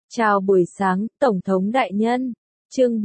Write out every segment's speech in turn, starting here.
Chào buổi sáng, Tổng thống đại nhân. Chương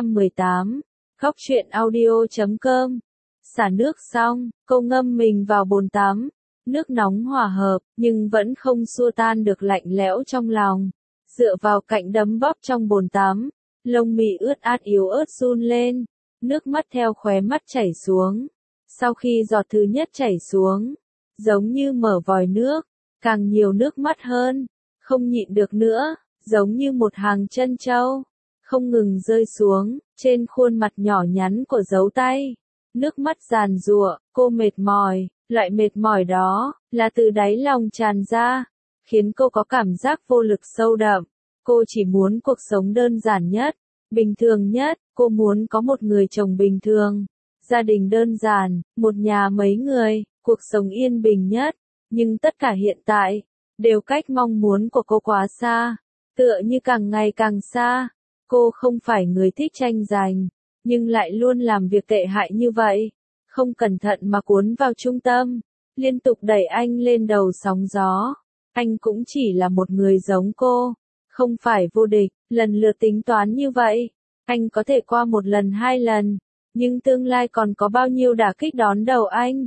418. Góc truyện audio.com. Xả nước xong, cô ngâm mình vào bồn tắm. Nước nóng hòa hợp, nhưng vẫn không xua tan được lạnh lẽo trong lòng. Dựa vào cạnh đấm bóp trong bồn tắm, lông mi ướt át yếu ớt run lên. Nước mắt theo khóe mắt chảy xuống. Sau khi giọt thứ nhất chảy xuống, giống như mở vòi nước, càng nhiều nước mắt hơn. Không nhịn được nữa, giống như một hàng trân châu, không ngừng rơi xuống, trên khuôn mặt nhỏ nhắn của dấu tay. Nước mắt giàn giụa, cô mệt mỏi, loại mệt mỏi đó, là từ đáy lòng tràn ra, khiến cô có cảm giác vô lực sâu đậm. Cô chỉ muốn cuộc sống đơn giản nhất, bình thường nhất, cô muốn có một người chồng bình thường, gia đình đơn giản, một nhà mấy người, cuộc sống yên bình nhất, nhưng tất cả hiện tại, đều cách mong muốn của cô quá xa. Tựa như càng ngày càng xa, cô không phải người thích tranh giành, nhưng lại luôn làm việc tệ hại như vậy, không cẩn thận mà cuốn vào trung tâm, liên tục đẩy anh lên đầu sóng gió. Anh cũng chỉ là một người giống cô, không phải vô địch, lần lượt tính toán như vậy, anh có thể qua một lần hai lần, nhưng tương lai còn có bao nhiêu đả kích đón đầu anh.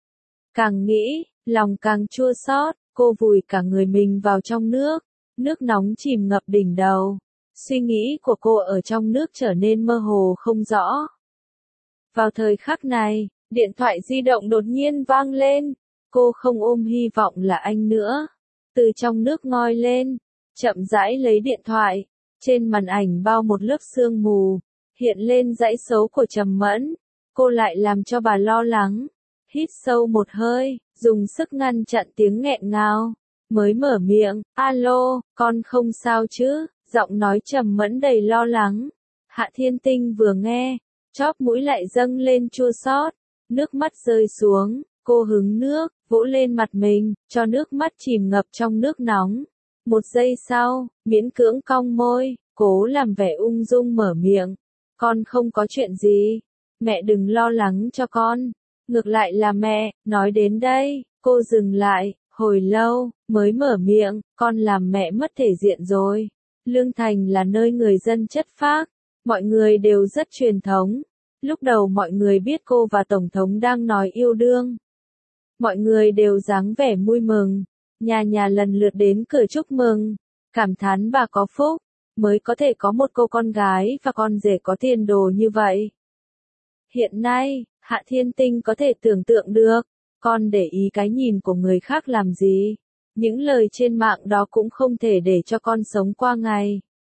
Càng nghĩ, lòng càng chua xót, cô vùi cả người mình vào trong nước. Nước nóng chìm ngập đỉnh đầu, suy nghĩ của cô ở trong nước trở nên mơ hồ không rõ. Vào thời khắc này, điện thoại di động đột nhiên vang lên, cô không ôm hy vọng là anh nữa. Từ trong nước ngoi lên, chậm rãi lấy điện thoại, trên màn ảnh bao một lớp sương mù, hiện lên dãy số của Trầm Mẫn. Cô lại làm cho bà lo lắng, hít sâu một hơi, dùng sức ngăn chặn tiếng nghẹn ngào. Mới mở miệng, alo, con không sao chứ, giọng nói Trầm Mẫn đầy lo lắng. Hạ Thiên Tinh vừa nghe, chóp mũi lại dâng lên chua xót, nước mắt rơi xuống, cô hứng nước, vỗ lên mặt mình, cho nước mắt chìm ngập trong nước nóng. Một giây sau, miễn cưỡng cong môi, cố làm vẻ ung dung mở miệng. Con không có chuyện gì, mẹ đừng lo lắng cho con, ngược lại là mẹ, nói đến đây, cô dừng lại. Hồi lâu, mới mở miệng, con làm mẹ mất thể diện rồi. Lương Thành là nơi người dân chất phác, mọi người đều rất truyền thống. Lúc đầu mọi người biết cô và Tổng thống đang nói yêu đương. Mọi người đều dáng vẻ vui mừng, nhà nhà lần lượt đến cửa chúc mừng, cảm thán bà có phúc, mới có thể có một cô con gái và con rể có tiền đồ như vậy. Hiện nay, Hạ Thiên Tinh có thể tưởng tượng được. Con để ý cái nhìn của người khác làm gì? Những lời trên mạng đó cũng không thể để cho con sống qua ngày.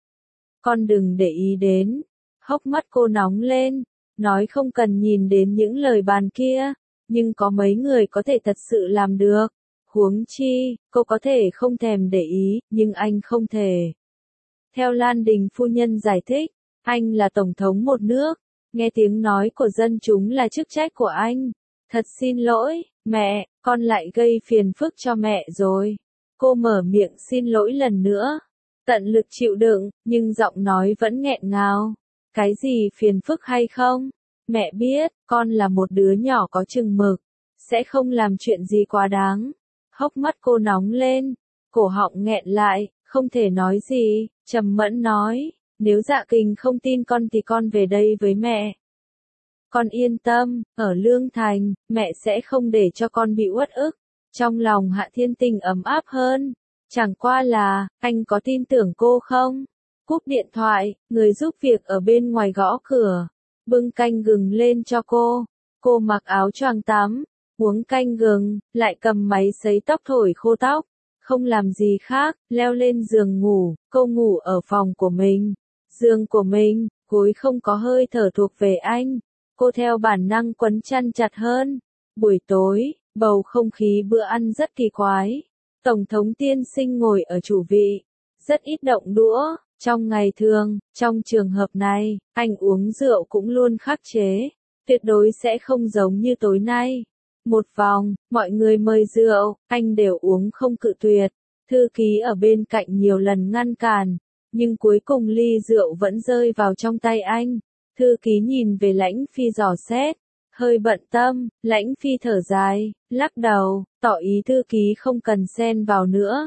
Con đừng để ý đến. Hốc mắt cô nóng lên, nói không cần nhìn đến những lời bàn kia, nhưng có mấy người có thể thật sự làm được. Huống chi, cô có thể không thèm để ý, nhưng anh không thể. Theo Lan Đình phu nhân giải thích, anh là tổng thống một nước, nghe tiếng nói của dân chúng là chức trách của anh. Thật xin lỗi, mẹ, con lại gây phiền phức cho mẹ rồi. Cô mở miệng xin lỗi lần nữa. Tận lực chịu đựng, nhưng giọng nói vẫn nghẹn ngào. Cái gì phiền phức hay không? Mẹ biết, con là một đứa nhỏ có chừng mực. Sẽ không làm chuyện gì quá đáng. Hốc mắt cô nóng lên. Cổ họng nghẹn lại, không thể nói gì. Trầm Mẫn nói, nếu Dạ Kình không tin con thì con về đây với mẹ. Con yên tâm, ở Lương Thành, mẹ sẽ không để cho con bị uất ức. Trong lòng Hạ Thiên Tinh ấm áp hơn. Chẳng qua là, anh có tin tưởng cô không? Cúp điện thoại, người giúp việc ở bên ngoài gõ cửa. Bưng canh gừng lên cho cô. Cô mặc áo choàng tắm, uống canh gừng, lại cầm máy sấy tóc thổi khô tóc. Không làm gì khác, leo lên giường ngủ, cô ngủ ở phòng của mình. Giường của mình, gối không có hơi thở thuộc về anh. Cô theo bản năng quấn chăn chặt hơn. Buổi tối, bầu không khí bữa ăn rất kỳ quái. Tổng thống tiên sinh ngồi ở chủ vị, rất ít động đũa. Trong ngày thường, trong trường hợp này, anh uống rượu cũng luôn khắc chế. Tuyệt đối sẽ không giống như tối nay. Một vòng, mọi người mời rượu, anh đều uống không cự tuyệt. Thư ký ở bên cạnh nhiều lần ngăn cản, nhưng cuối cùng ly rượu vẫn rơi vào trong tay anh. Thư ký nhìn về Lãnh Phi dò xét, hơi bận tâm. Lãnh Phi thở dài, lắc đầu, tỏ ý thư ký không cần xen vào nữa.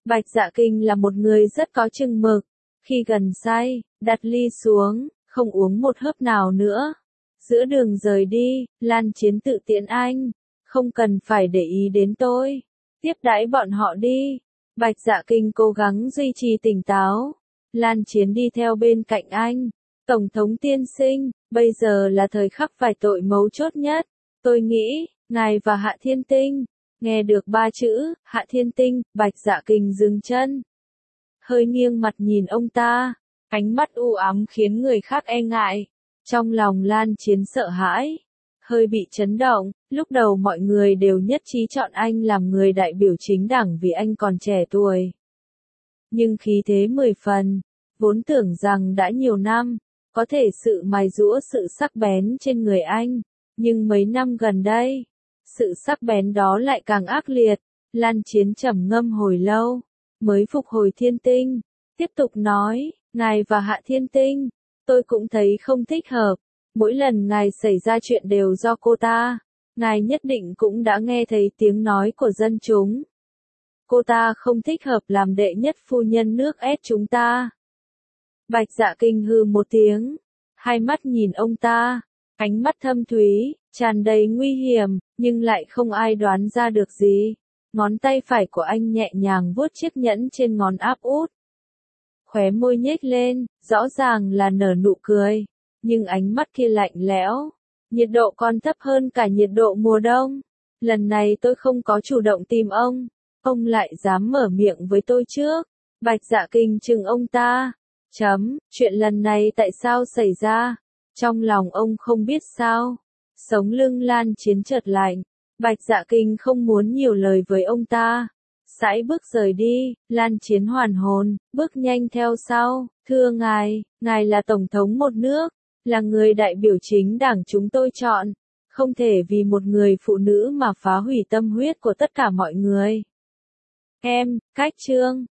Bạch Dạ Kinh là một người rất có chừng mực. Khi gần say, đặt ly xuống, không uống một hớp nào nữa. Giữa đường rời đi, Lan Chiến tự tiễn anh. Không cần phải để ý đến tôi. Tiếp đãi bọn họ đi. Bạch Dạ Kinh cố gắng duy trì tỉnh táo. Lan Chiến đi theo bên cạnh anh. Tổng thống tiên sinh, bây giờ là thời khắc vài tội mấu chốt nhất. Tôi nghĩ, ngài và Hạ Thiên Tinh. Nghe được 3 chữ, Hạ Thiên Tinh, Bạch Dạ Kinh dừng chân. Hơi nghiêng mặt nhìn ông ta. Ánh mắt u ám khiến người khác e ngại. Trong lòng Lan Chiến sợ hãi. Hơi bị chấn động, lúc đầu mọi người đều nhất trí chọn anh làm người đại biểu chính đảng vì anh còn trẻ tuổi. Nhưng khí thế 10 phần, vốn tưởng rằng đã nhiều năm, có thể sự mài giũa sự sắc bén trên người anh, nhưng mấy năm gần đây, sự sắc bén đó lại càng ác liệt. Lan Chiến trầm ngâm hồi lâu, mới phục hồi thiên tinh, tiếp tục nói, ngài và Hạ Thiên Tinh, tôi cũng thấy không thích hợp. Mỗi lần ngài xảy ra chuyện đều do cô ta. Ngài nhất định cũng đã nghe thấy tiếng nói của dân chúng. Cô ta không thích hợp làm đệ nhất phu nhân nước S chúng ta. Bạch Dạ Kinh hừ một tiếng. Hai mắt nhìn ông ta. Ánh mắt thâm thúy, tràn đầy nguy hiểm, nhưng lại không ai đoán ra được gì. Ngón tay phải của anh nhẹ nhàng vuốt chiếc nhẫn trên ngón áp út. Khóe môi nhếch lên, rõ ràng là nở nụ cười. Nhưng ánh mắt kia lạnh lẽo. Nhiệt độ còn thấp hơn cả nhiệt độ mùa đông. Lần này tôi không có chủ động tìm ông lại dám mở miệng với tôi trước. Bạch Dạ Kinh chừng ông ta. Chuyện lần này tại sao xảy ra? Trong lòng ông không biết sao? Sống lưng Lan Chiến chợt lạnh. Bạch Dạ Kinh không muốn nhiều lời với ông ta. Sải bước rời đi, Lan Chiến hoàn hồn, bước nhanh theo sau. Thưa ngài là tổng thống một nước. Là người đại biểu chính đảng chúng tôi chọn, không thể vì một người phụ nữ mà phá hủy tâm huyết của tất cả mọi người. Cách chương